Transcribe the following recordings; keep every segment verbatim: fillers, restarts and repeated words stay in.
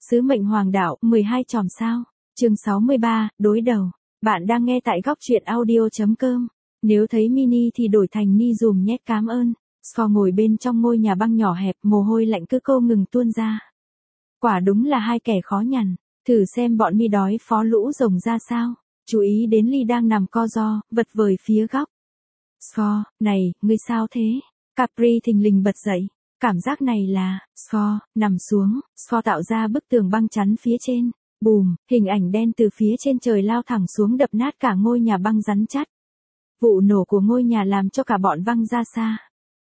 Sứ mệnh hoàng đạo, mười hai chòm sao. Chương sáu mươi ba, đối đầu. Bạn đang nghe tại góc truyện audio chấm com. Nếu thấy mini thì đổi thành ni dùm nhé, cảm ơn. Score ngồi bên trong ngôi nhà băng nhỏ hẹp, mồ hôi lạnh cứ cô ngừng tuôn ra. Quả đúng là hai kẻ khó nhằn. Thử xem bọn mi đói phó lũ rồng ra sao. Chú ý đến Ly đang nằm co ro, vật vời phía góc. Score, này, ngươi sao thế? Capri thình lình bật dậy. Cảm giác này là, Score, nằm xuống, Score tạo ra bức tường băng chắn phía trên. Bùm, hình ảnh đen từ phía trên trời lao thẳng xuống đập nát cả ngôi nhà băng rắn chắc. Vụ nổ của ngôi nhà làm cho cả bọn văng ra xa.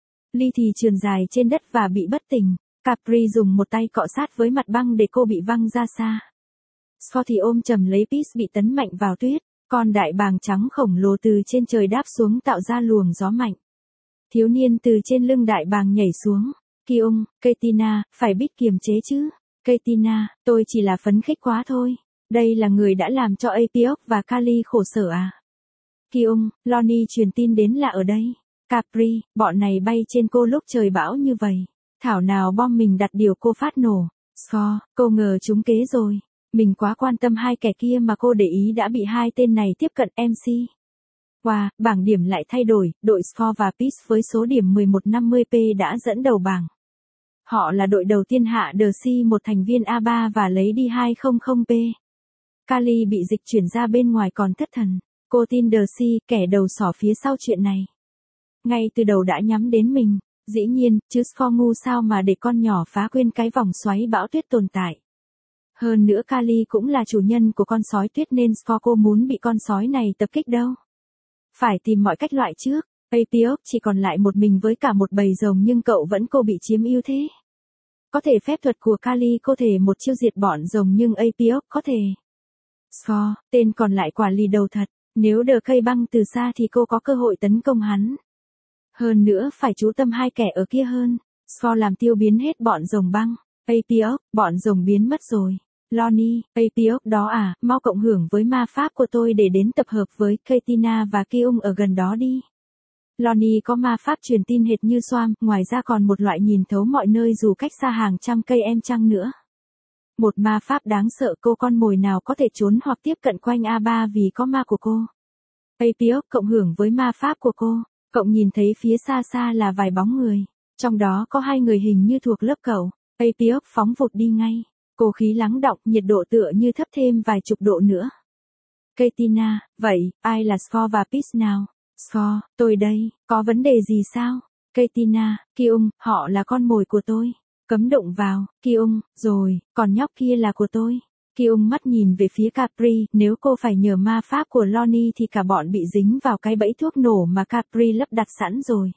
Ly thì trườn dài trên đất và bị bất tỉnh. Capri dùng một tay cọ sát với mặt băng để cô bị văng ra xa. Score thì ôm chầm lấy Peace bị tấn mạnh vào tuyết. Con đại bàng trắng khổng lồ từ trên trời đáp xuống tạo ra luồng gió mạnh. Thiếu niên từ trên lưng đại bàng nhảy xuống. Kyung, Katina, phải biết kiềm chế chứ. Katina, tôi chỉ là phấn khích quá thôi. Đây là người đã làm cho Apiok và Kali khổ sở à? Kyung, Lonnie truyền tin đến là ở đây. Capri, bọn này bay trên cô lúc trời bão như vậy. Thảo nào bom mình đặt điều cô phát nổ. Score, cô ngờ trúng kế rồi. Mình quá quan tâm hai kẻ kia mà cô để ý đã bị hai tên này tiếp cận em xê. Wow, bảng điểm lại thay đổi, đội Score và Peace với số điểm mười một năm mươi p đã dẫn đầu bảng. Họ là đội đầu tiên hạ đờ xê một thành viên a ba và lấy đi hai trăm p. Kali bị dịch chuyển ra bên ngoài còn thất thần. Cô tin đờ xê, kẻ đầu sỏ phía sau chuyện này. Ngay từ đầu đã nhắm đến mình. Dĩ nhiên, chứ Score ngu sao mà để con nhỏ phá quên cái vòng xoáy bão tuyết tồn tại. Hơn nữa Kali cũng là chủ nhân của con sói tuyết nên Score cô muốn bị con sói này tập kích đâu. Phải tìm mọi cách loại trước. Apiok chỉ còn lại một mình với cả một bầy rồng nhưng cậu vẫn cô bị chiếm ưu thế. Có thể phép thuật của Kali có thể một chiêu diệt bọn rồng nhưng Apiok có thể. Score, tên còn lại quả lì đầu thật. Nếu đờ cây băng từ xa thì cô có cơ hội tấn công hắn. Hơn nữa phải chú tâm hai kẻ ở kia hơn. Score làm tiêu biến hết bọn rồng băng. Apiok, bọn rồng biến mất rồi. Lonnie, Apiok đó à, mau cộng hưởng với ma pháp của tôi để đến tập hợp với Katina và Kyung ở gần đó đi. Lonnie có ma pháp truyền tin hệt như Swam, ngoài ra còn một loại nhìn thấu mọi nơi dù cách xa hàng trăm cây em chăng nữa. Một ma pháp đáng sợ, cô con mồi nào có thể trốn hoặc tiếp cận quanh a ba vì có ma của cô. Apiok cộng hưởng với ma pháp của cô, cậu nhìn thấy phía xa xa là vài bóng người, trong đó có hai người hình như thuộc lớp cậu. Apiok phóng vụt đi ngay. Cô khí lắng đọng, nhiệt độ tựa như thấp thêm vài chục độ nữa. Katina, vậy, ai là Score và Peace nào? Score, tôi đây, có vấn đề gì sao? Katina, Kyung, họ là con mồi của tôi. Cấm đụng vào. Kyung, rồi, còn nhóc kia là của tôi. Kyung mắt nhìn về phía Capri, nếu cô phải nhờ ma pháp của Lonnie thì cả bọn bị dính vào cái bẫy thuốc nổ mà Capri lắp đặt sẵn rồi.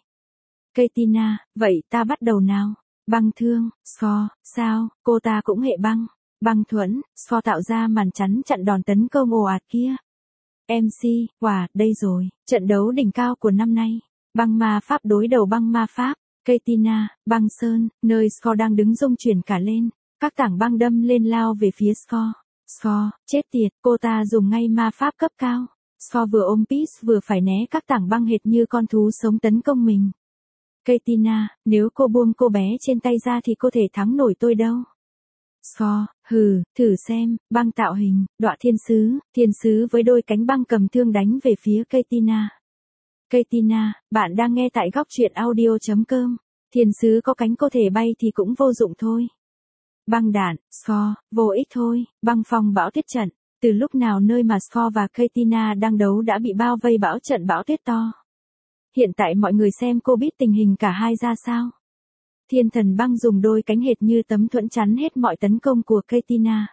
Katina, vậy ta bắt đầu nào? Băng thương, Score, sao, cô ta cũng hệ băng. Băng thuẫn, Score tạo ra màn chắn chặn đòn tấn công ồ ạt kia. em xê, wow, đây rồi, trận đấu đỉnh cao của năm nay. Băng ma pháp đối đầu băng ma pháp. Katina, băng sơn, nơi Score đang đứng rung chuyển cả lên. Các tảng băng đâm lên lao về phía Score. Score, chết tiệt, cô ta dùng ngay ma pháp cấp cao. Score vừa ôm Peace vừa phải né các tảng băng hệt như con thú sống tấn công mình. Katina, nếu cô buông cô bé trên tay ra thì cô thể thắng nổi tôi đâu. Score, hừ, thử xem, băng tạo hình, đọa thiên sứ, thiên sứ với đôi cánh băng cầm thương đánh về phía Katina. Katina, bạn đang nghe tại góc truyện audio chấm com. Thiên sứ có cánh có thể bay thì cũng vô dụng thôi. Băng đạn, Score, vô ích thôi, băng phong bão tuyết trận. Từ lúc nào nơi mà Score và Katina đang đấu đã bị bao vây bão trận bão tuyết to. Hiện tại mọi người xem cô biết tình hình cả hai ra sao. Thiên thần băng dùng đôi cánh hệt như tấm thuẫn chắn hết mọi tấn công của Katina.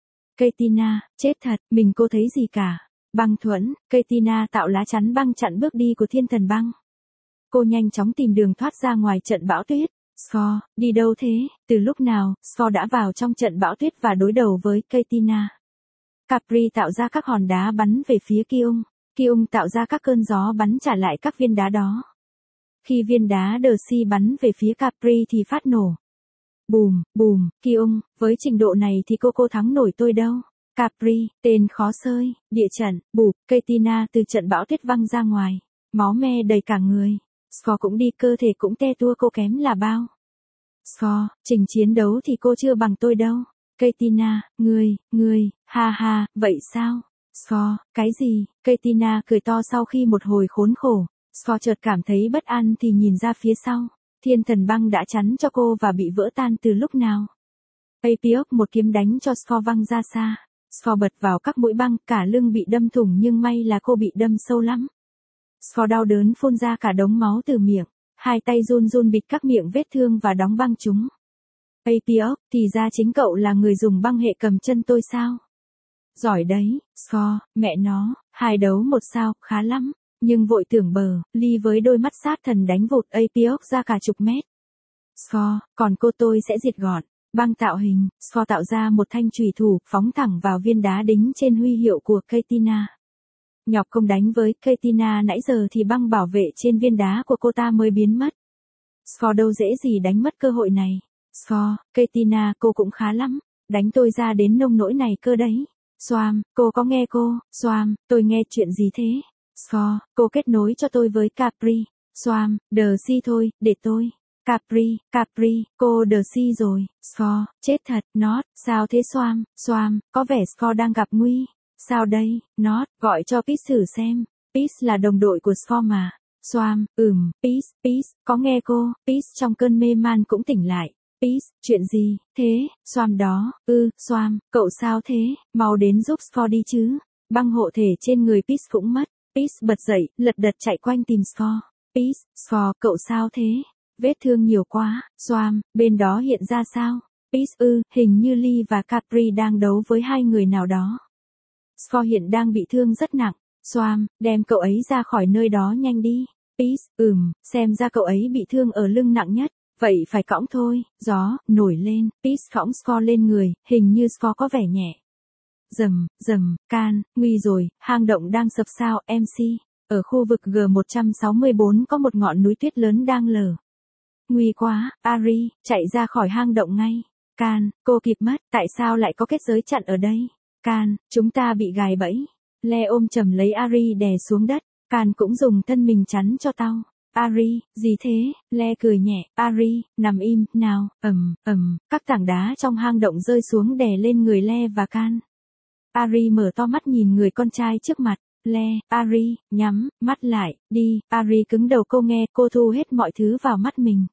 Katina, chết thật, mình cô thấy gì cả. Băng thuẫn, Katina tạo lá chắn băng chặn bước đi của thiên thần băng. Cô nhanh chóng tìm đường thoát ra ngoài trận bão tuyết. Score, đi đâu thế? Từ lúc nào, Score đã vào trong trận bão tuyết và đối đầu với Katina. Capri tạo ra các hòn đá bắn về phía Kyung. Kyung tạo ra các cơn gió bắn trả lại các viên đá đó. Khi viên đá đờ xê bắn về phía Capri thì phát nổ. Bùm, bùm, Kyung, với trình độ này thì cô cô thắng nổi tôi đâu. Capri, tên khó xơi, địa trận, bụp, Katina từ trận bão tuyết văng ra ngoài. Máu me đầy cả người. Score cũng đi, cơ thể cũng te tua, cô kém là bao. Score, trình chiến đấu thì cô chưa bằng tôi đâu. Katina, ngươi, ngươi, ha ha, vậy sao? Score, cái gì? Katina cười to sau khi một hồi khốn khổ. Score chợt cảm thấy bất an thì nhìn ra phía sau. Thiên thần băng đã chắn cho cô và bị vỡ tan từ lúc nào. Apiok một kiếm đánh cho Score văng ra xa. Score bật vào các mũi băng, cả lưng bị đâm thủng nhưng may là cô bị đâm sâu lắm. Score đau đớn phun ra cả đống máu từ miệng. Hai tay run run bịt các miệng vết thương và đóng băng chúng. Apiok, thì ra chính cậu là người dùng băng hệ cầm chân tôi sao? Giỏi đấy, Score, mẹ nó, hai đấu một sao, khá lắm. Nhưng vội tưởng bờ, Lee với đôi mắt sát thần đánh vụt Apiok ra cả chục mét. Score, còn cô tôi sẽ diệt gọn. Băng tạo hình, Score tạo ra một thanh chùy thủ, phóng thẳng vào viên đá đính trên huy hiệu của Katina. Nhọc công đánh với Katina nãy giờ thì băng bảo vệ trên viên đá của cô ta mới biến mất. Score đâu dễ gì đánh mất cơ hội này. Score, Katina, cô cũng khá lắm. Đánh tôi ra đến nông nỗi này cơ đấy. Soam, cô có nghe cô? Soam, tôi nghe chuyện gì thế? Score, cô kết nối cho tôi với Capri. Soam, đờ si thôi, để tôi. Capri, Capri, cô đờ si rồi. Score, chết thật, Not, sao thế Soam? Soam, có vẻ Score đang gặp nguy. Sao đây? Not, gọi cho Peace thử xem. Peace là đồng đội của Score mà. Soam, ừm, Peace, Peace, có nghe cô? Peace trong cơn mê man cũng tỉnh lại. Peace, chuyện gì? Thế, Soam đó, ư, ừ, Soam, cậu sao thế? Mau đến giúp Score đi chứ. Băng hộ thể trên người Peace cũng mất. Peace bật dậy, lật đật chạy quanh tìm Score. Peace, Score, cậu sao thế? Vết thương nhiều quá. Soam, bên đó hiện ra sao? Peace, ư, ừ, hình như Lee và Capri đang đấu với hai người nào đó. Score hiện đang bị thương rất nặng. Soam, đem cậu ấy ra khỏi nơi đó nhanh đi. Peace, ừm, xem ra cậu ấy bị thương ở lưng nặng nhất. Vậy phải cõng thôi. Gió, nổi lên. Peace cõng Score lên người, hình như Score có vẻ nhẹ. Rầm, rầm, can, nguy rồi, hang động đang sập sao, em xê. Ở khu vực G một trăm sáu mươi bốn có một ngọn núi tuyết lớn đang lở. Nguy quá, Ari, chạy ra khỏi hang động ngay. Can, cô kịp mất, tại sao lại có kết giới chặn ở đây? Can, chúng ta bị gài bẫy. Le ôm chầm lấy Ari đè xuống đất. Can cũng dùng thân mình chắn cho tao. Ari, gì thế? Le cười nhẹ. Ari, nằm im, nào, ầm, ầm, các tảng đá trong hang động rơi xuống đè lên người Le và Can. Ari mở to mắt nhìn người con trai trước mặt. Le, Ari, nhắm mắt lại, đi. Ari cứng đầu, cô nghe, cô thu hết mọi thứ vào mắt mình.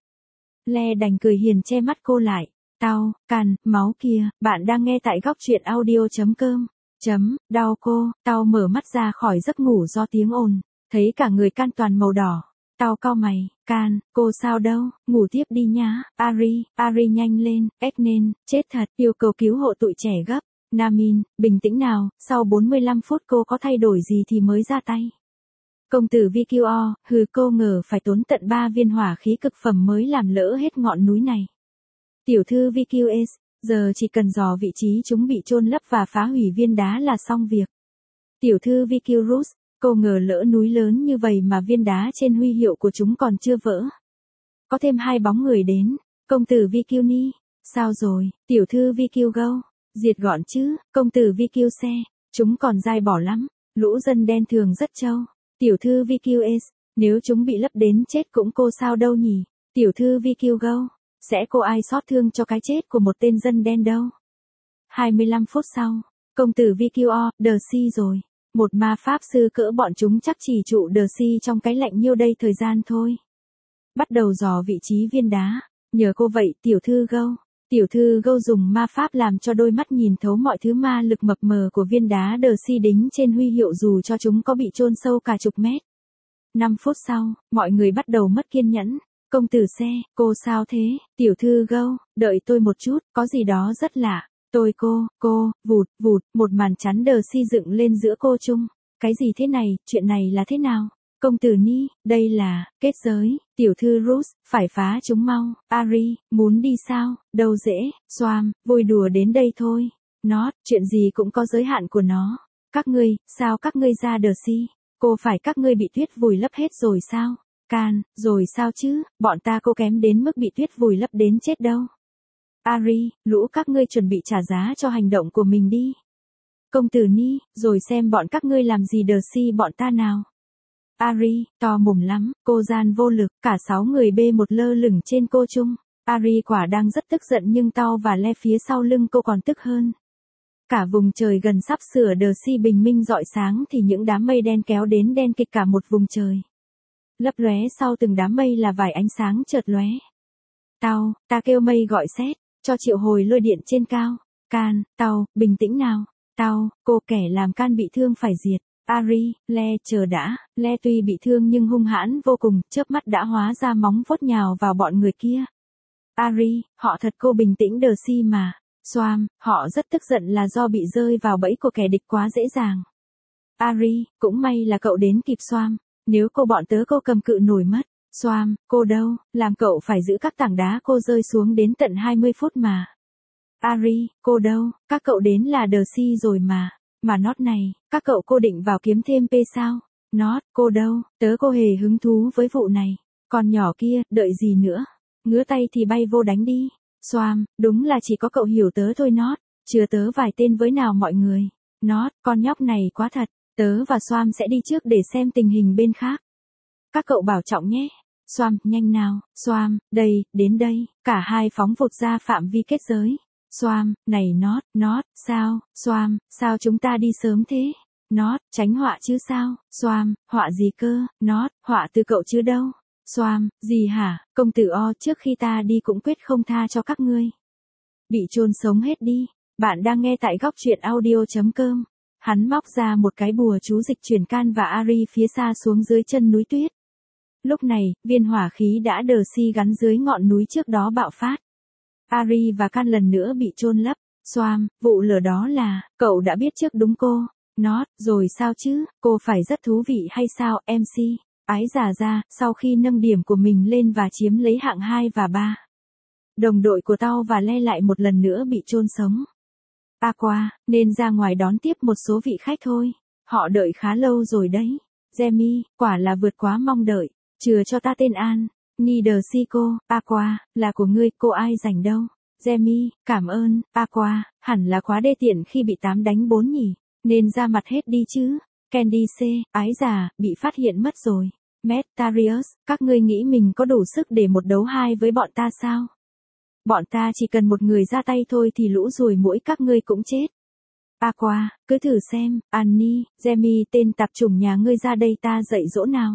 Le đành cười hiền che mắt cô lại. Tao, Can, máu kia, bạn đang nghe tại góc truyện audio.com. Chấm, đau cô, tao mở mắt ra khỏi giấc ngủ do tiếng ồn, thấy cả người Can toàn màu đỏ. Tao cau mày, Can, cô sao đâu, ngủ tiếp đi nhá. Ari, Ari nhanh lên, Eknen, chết thật, yêu cầu cứu hộ tụi trẻ gấp. Namin, bình tĩnh nào, sau bốn mươi lăm phút cô có thay đổi gì thì mới ra tay. Công tử vê quy o, hừ, cô ngờ phải tốn tận ba viên hỏa khí cực phẩm mới làm lỡ hết ngọn núi này. Tiểu thư vê quy ét, giờ chỉ cần dò vị trí chúng bị chôn lấp và phá hủy viên đá là xong việc. Tiểu thư vê quy Rus, cô ngờ lỡ núi lớn như vậy mà viên đá trên huy hiệu của chúng còn chưa vỡ. Có thêm hai bóng người đến. Công tử vê quy Ni, sao rồi? Tiểu thư vê quy Go, diệt gọn chứ. Công tử vê quy xe, chúng còn dai bỏ lắm. Lũ dân đen thường rất trâu. Tiểu thư vê quy ét, nếu chúng bị lấp đến chết cũng cô sao đâu nhỉ? Tiểu thư vê quy Go, sẽ cô ai xót thương cho cái chết của một tên dân đen đâu. hai mươi lăm phút sau, công tử vê quy o, đờ si rồi. Một ma pháp sư cỡ bọn chúng chắc chỉ trụ đờ si trong cái lạnh nhiêu đây thời gian thôi. Bắt đầu dò vị trí viên đá. Nhờ cô vậy tiểu thư Go. Tiểu thư Go dùng ma pháp làm cho đôi mắt nhìn thấu mọi thứ ma lực mập mờ của viên đá đờ si đính trên huy hiệu dù cho chúng có bị chôn sâu cả chục mét. năm phút sau, mọi người bắt đầu mất kiên nhẫn. Công tử xe, cô sao thế? Tiểu thư Go, đợi tôi một chút, có gì đó rất lạ. Tôi cô, cô, vụt, vụt, một màn chắn đờ si dựng lên giữa cô chung. Cái gì thế này, chuyện này là thế nào? Công tử Ni, đây là, kết giới. Tiểu thư Rus, phải phá chúng mau. Ari, muốn đi sao? Đâu dễ. Soam, vui đùa đến đây thôi. Not, chuyện gì cũng có giới hạn của nó. Các ngươi, sao các ngươi ra đờ si? Cô phải các ngươi bị tuyết vùi lấp hết rồi sao? Can, rồi sao chứ, bọn ta cô kém đến mức bị tuyết vùi lấp đến chết đâu. Ari, lũ các ngươi chuẩn bị trả giá cho hành động của mình đi. Công tử Ni, rồi xem bọn các ngươi làm gì đờ si bọn ta nào. Ari, to mồm lắm, cô gian vô lực, cả sáu người bê một lơ lửng trên cô chung. Ari quả đang rất tức giận nhưng Tao và Le phía sau lưng cô còn tức hơn. Cả vùng trời gần sắp sửa đờ si bình minh rọi sáng thì những đám mây đen kéo đến đen kịt cả một vùng trời. Lấp lóe sau từng đám mây là vài ánh sáng chợt lóe. Tao, ta kêu mây gọi sét, cho triệu hồi lôi điện trên cao. Can, Tao, bình tĩnh nào. Tao, cô kẻ làm Can bị thương phải diệt. Ari, Le, chờ đã. Le tuy bị thương nhưng hung hãn vô cùng, chớp mắt đã hóa ra móng vuốt nhào vào bọn người kia. Ari, họ thật cô bình tĩnh đờ si mà. Soam, họ rất tức giận là do bị rơi vào bẫy của kẻ địch quá dễ dàng. Ari, cũng may là cậu đến kịp Soam. Nếu cô bọn tớ cô cầm cự nổi mất. Soam, cô đâu, làm cậu phải giữ các tảng đá cô rơi xuống đến tận hai mươi phút mà. Ari, cô đâu, các cậu đến là đờ si rồi mà. Mà Nót này, các cậu cô định vào kiếm thêm P sao? Nót, cô đâu, tớ cô hề hứng thú với vụ này. Còn nhỏ kia, đợi gì nữa? Ngứa tay thì bay vô đánh đi. Soam, đúng là chỉ có cậu hiểu tớ thôi Nót. Chừa tớ vài tên với nào mọi người. Nót, con nhóc này quá thật. Tớ và Soam sẽ đi trước để xem tình hình bên khác. Các cậu bảo trọng nhé. Soam, nhanh nào. Soam, đây, đến đây. Cả hai phóng vụt ra phạm vi kết giới. Soam, này Nót, Nót, sao, Soam, sao chúng ta đi sớm thế? Nót, tránh họa chứ sao? Soam, họa gì cơ? Nót, họa từ cậu chứ đâu? Soam, gì hả? Công tử O trước khi ta đi cũng quyết không tha cho các ngươi. Bị chôn sống hết đi. Bạn đang nghe tại góc truyện audio chấm com. Hắn móc ra một cái bùa chú dịch chuyển Can và Ari phía xa xuống dưới chân núi tuyết. Lúc này, viên hỏa khí đã đờ si gắn dưới ngọn núi trước đó bạo phát. Ari và Can lần nữa bị chôn lấp. Soam, vụ lửa đó là, cậu đã biết trước đúng cô. Nót, rồi sao chứ, cô phải rất thú vị hay sao, em xê? Ái giả ra, sau khi nâng điểm của mình lên và chiếm lấy hạng hai và ba. Đồng đội của Tao và Le lại một lần nữa bị chôn sống. Aqua, nên ra ngoài đón tiếp một số vị khách thôi. Họ đợi khá lâu rồi đấy. Jamie, quả là vượt quá mong đợi. Chừa cho ta tên An. Neither si cô, Aqua, là của ngươi, cô ai rảnh đâu. Jamie, cảm ơn, Aqua, hẳn là quá đê tiện khi bị tám đánh bốn nhỉ. Nên ra mặt hết đi chứ. Candy C, ái già, bị phát hiện mất rồi. Matt, Tarius, các ngươi nghĩ mình có đủ sức để một đấu hai với bọn ta sao? Bọn ta chỉ cần một người ra tay thôi thì lũ ruồi muỗi các ngươi cũng chết. Aqua, cứ thử xem, Annie, Jamie tên tạp chủng nhà ngươi ra đây ta dạy dỗ nào.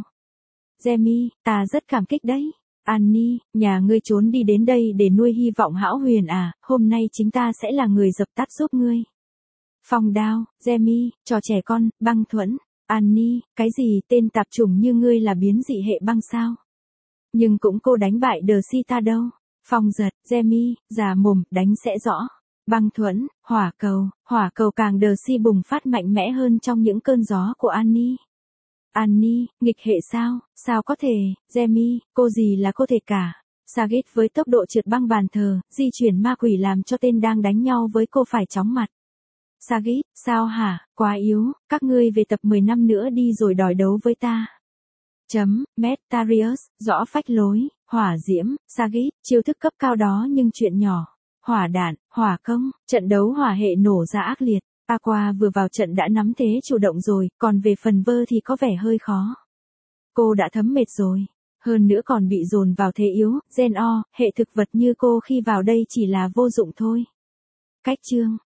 Jamie, ta rất cảm kích đấy. Annie, nhà ngươi trốn đi đến đây để nuôi hy vọng hão huyền à, hôm nay chính ta sẽ là người dập tắt giúp ngươi. Phong đao, Jamie, trò trẻ con, băng thuẫn. Annie, cái gì tên tạp chủng như ngươi là biến dị hệ băng sao? Nhưng cũng cô đánh bại đờ si ta đâu. Phong giật, Jamie, già mồm, đánh sẽ rõ. Băng thuẫn, hỏa cầu, hỏa cầu càng đờ si bùng phát mạnh mẽ hơn trong những cơn gió của Annie. Annie, nghịch hệ sao, sao có thể, Jamie, cô gì là cô thể cả. Sagit với tốc độ trượt băng bàn thờ, di chuyển ma quỷ làm cho tên đang đánh nhau với cô phải chóng mặt. Sagit, sao hả, quá yếu, các ngươi về tập mười năm nữa đi rồi đòi đấu với ta. Chấm, Matt, Tarius, rõ phách lối, hỏa diễm, Sagit, chiêu thức cấp cao đó nhưng chuyện nhỏ. Hỏa đạn, hỏa công, trận đấu hỏa hệ nổ ra ác liệt. Aqua vừa vào trận đã nắm thế chủ động rồi, còn về phần vơ thì có vẻ hơi khó. Cô đã thấm mệt rồi. Hơn nữa còn bị dồn vào thế yếu, Gen O, hệ thực vật như cô khi vào đây chỉ là vô dụng thôi. Cách chương